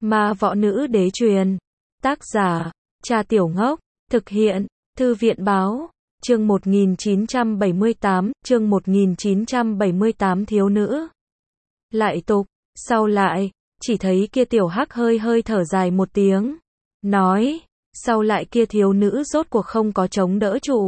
Ma võ nữ đế truyền. Tác giả, Cha Tiểu Ngốc. Thực hiện, Thư viện báo. Chương 1978, chương 1978 thiếu nữ. Lại tục, sau lại, chỉ thấy kia tiểu hắc hơi hơi thở dài một tiếng. Nói, sau lại kia thiếu nữ rốt cuộc không có chống đỡ trụ.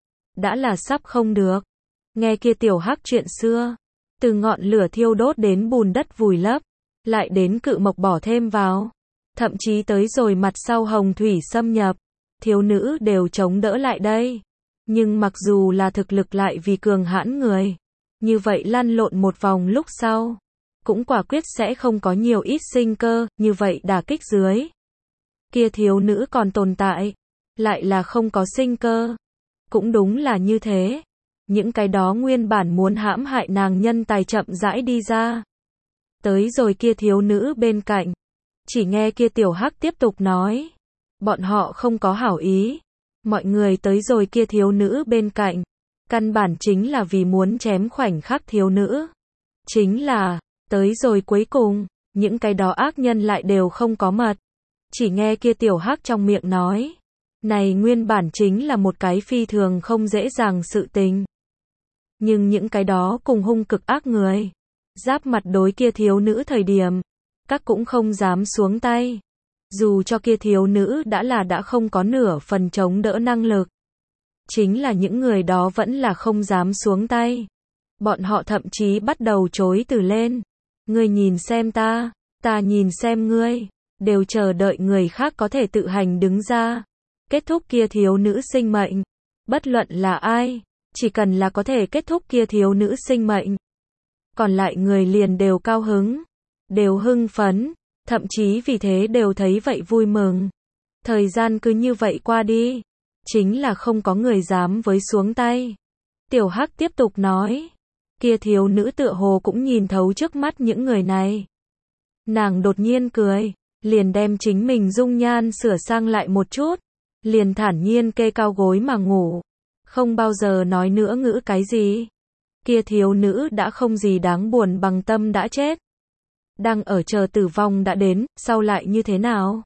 Đã là sắp không được. Nghe kia tiểu hắc chuyện xưa. Từ ngọn lửa thiêu đốt đến bùn đất vùi lấp. Lại đến cự mộc bỏ thêm vào. Thậm chí tới rồi mặt sau hồng thủy xâm nhập. Thiếu nữ đều chống đỡ lại đây. Nhưng mặc dù là thực lực lại vì cường hãn người. Như vậy lăn lộn một vòng lúc sau. Cũng quả quyết sẽ không có nhiều ít sinh cơ, như vậy đả kích dưới. Kia thiếu nữ còn tồn tại. Lại là không có sinh cơ. Cũng đúng là như thế. Những cái đó nguyên bản muốn hãm hại nàng nhân tài chậm rãi đi ra. Tới rồi kia thiếu nữ bên cạnh. Chỉ nghe kia tiểu hắc tiếp tục nói. Bọn họ không có hảo ý. Mọi người tới rồi kia thiếu nữ bên cạnh. Căn bản chính là vì muốn chém khoảnh khắc thiếu nữ. Chính là, tới rồi cuối cùng, những cái đó ác nhân lại đều không có mật. Chỉ nghe kia tiểu hắc trong miệng nói. Này nguyên bản chính là một cái phi thường không dễ dàng sự tình. Nhưng những cái đó cùng hung cực ác người. Giáp mặt đối kia thiếu nữ thời điểm. Các cũng không dám xuống tay. Dù cho kia thiếu nữ đã không có nửa phần chống đỡ năng lực. Chính là những người đó vẫn là không dám xuống tay. Bọn họ thậm chí bắt đầu chối từ lên. Ngươi nhìn xem ta nhìn xem ngươi. Đều chờ đợi người khác có thể tự hành đứng ra. Kết thúc kia thiếu nữ sinh mệnh. Bất luận là ai. Chỉ cần là có thể kết thúc kia thiếu nữ sinh mệnh. Còn lại người liền đều cao hứng. Đều hưng phấn. Thậm chí vì thế đều thấy vậy vui mừng. Thời gian cứ như vậy qua đi. Chính là không có người dám với xuống tay. Tiểu hắc tiếp tục nói. Kia thiếu nữ tựa hồ cũng nhìn thấu trước mắt những người này. Nàng đột nhiên cười. Liền đem chính mình dung nhan sửa sang lại một chút. Liền thản nhiên kê cao gối mà ngủ. Không bao giờ nói nữa ngữ cái gì. Kia thiếu nữ đã không gì đáng buồn bằng tâm đã chết. Đang ở chờ tử vong đã đến, sau lại như thế nào?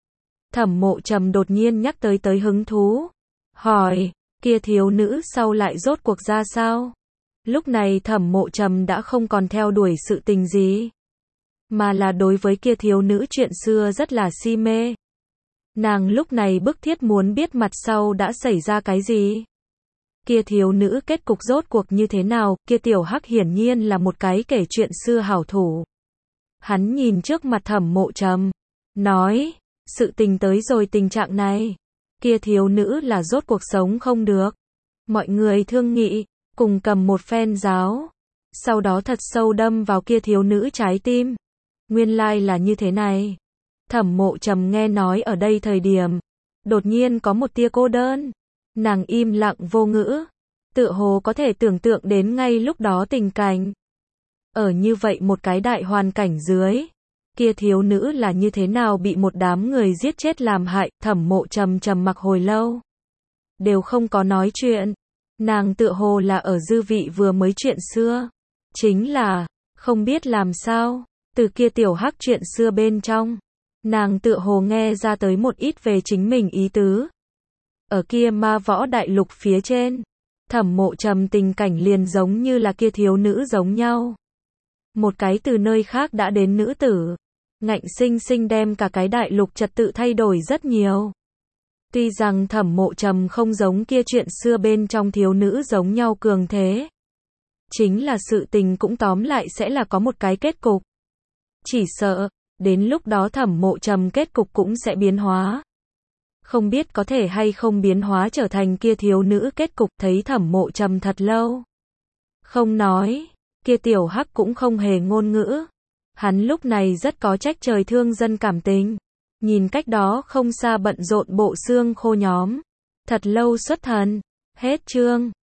Thẩm Mộ Trầm đột nhiên nhắc tới hứng thú. Hỏi, kia thiếu nữ sau lại rốt cuộc ra sao? Lúc này Thẩm Mộ Trầm đã không còn theo đuổi sự tình gì. Mà là đối với kia thiếu nữ chuyện xưa rất là si mê. Nàng lúc này bức thiết muốn biết mặt sau đã xảy ra cái gì. Kia thiếu nữ kết cục rốt cuộc như thế nào, kia tiểu hắc hiển nhiên là một cái kể chuyện xưa hảo thủ. Hắn nhìn trước mặt Thẩm Mộ Trầm, nói, sự tình tới rồi tình trạng này, kia thiếu nữ là rốt cuộc sống không được. Mọi người thương nghị, cùng cầm một phen giáo, sau đó thật sâu đâm vào kia thiếu nữ trái tim. Nguyên lai là như thế này. Thẩm Mộ Trầm nghe nói ở đây thời điểm, đột nhiên có một tia cô đơn. Nàng im lặng vô ngữ, tựa hồ có thể tưởng tượng đến ngay lúc đó tình cảnh. Ở như vậy một cái đại hoàn cảnh dưới, kia thiếu nữ là như thế nào bị một đám người giết chết làm hại. Thẩm Mộ Trầm trầm mặc hồi lâu, đều không có nói chuyện. Nàng tựa hồ là ở dư vị vừa mới chuyện xưa. Chính là, không biết làm sao, từ kia tiểu hắc chuyện xưa bên trong, nàng tựa hồ nghe ra tới một ít về chính mình ý tứ. Ở kia ma võ đại lục phía trên, Thẩm Mộ Trầm tình cảnh liền giống như là kia thiếu nữ giống nhau. Một cái từ nơi khác đã đến nữ tử, ngạnh sinh sinh đem cả cái đại lục trật tự thay đổi rất nhiều. Tuy rằng Thẩm Mộ Trầm không giống kia chuyện xưa bên trong thiếu nữ giống nhau cường thế. Chính là sự tình cũng tóm lại sẽ là có một cái kết cục. Chỉ sợ, đến lúc đó Thẩm Mộ Trầm kết cục cũng sẽ biến hóa. Không biết có thể hay không biến hóa trở thành kia thiếu nữ kết cục. Thấy Thẩm Mộ Trầm thật lâu không nói, kia tiểu hắc cũng không hề ngôn ngữ. Hắn lúc này rất có trách trời thương dân cảm tình. Nhìn cách đó không xa bận rộn bộ xương khô nhóm. Thật lâu xuất thần. Hết chương.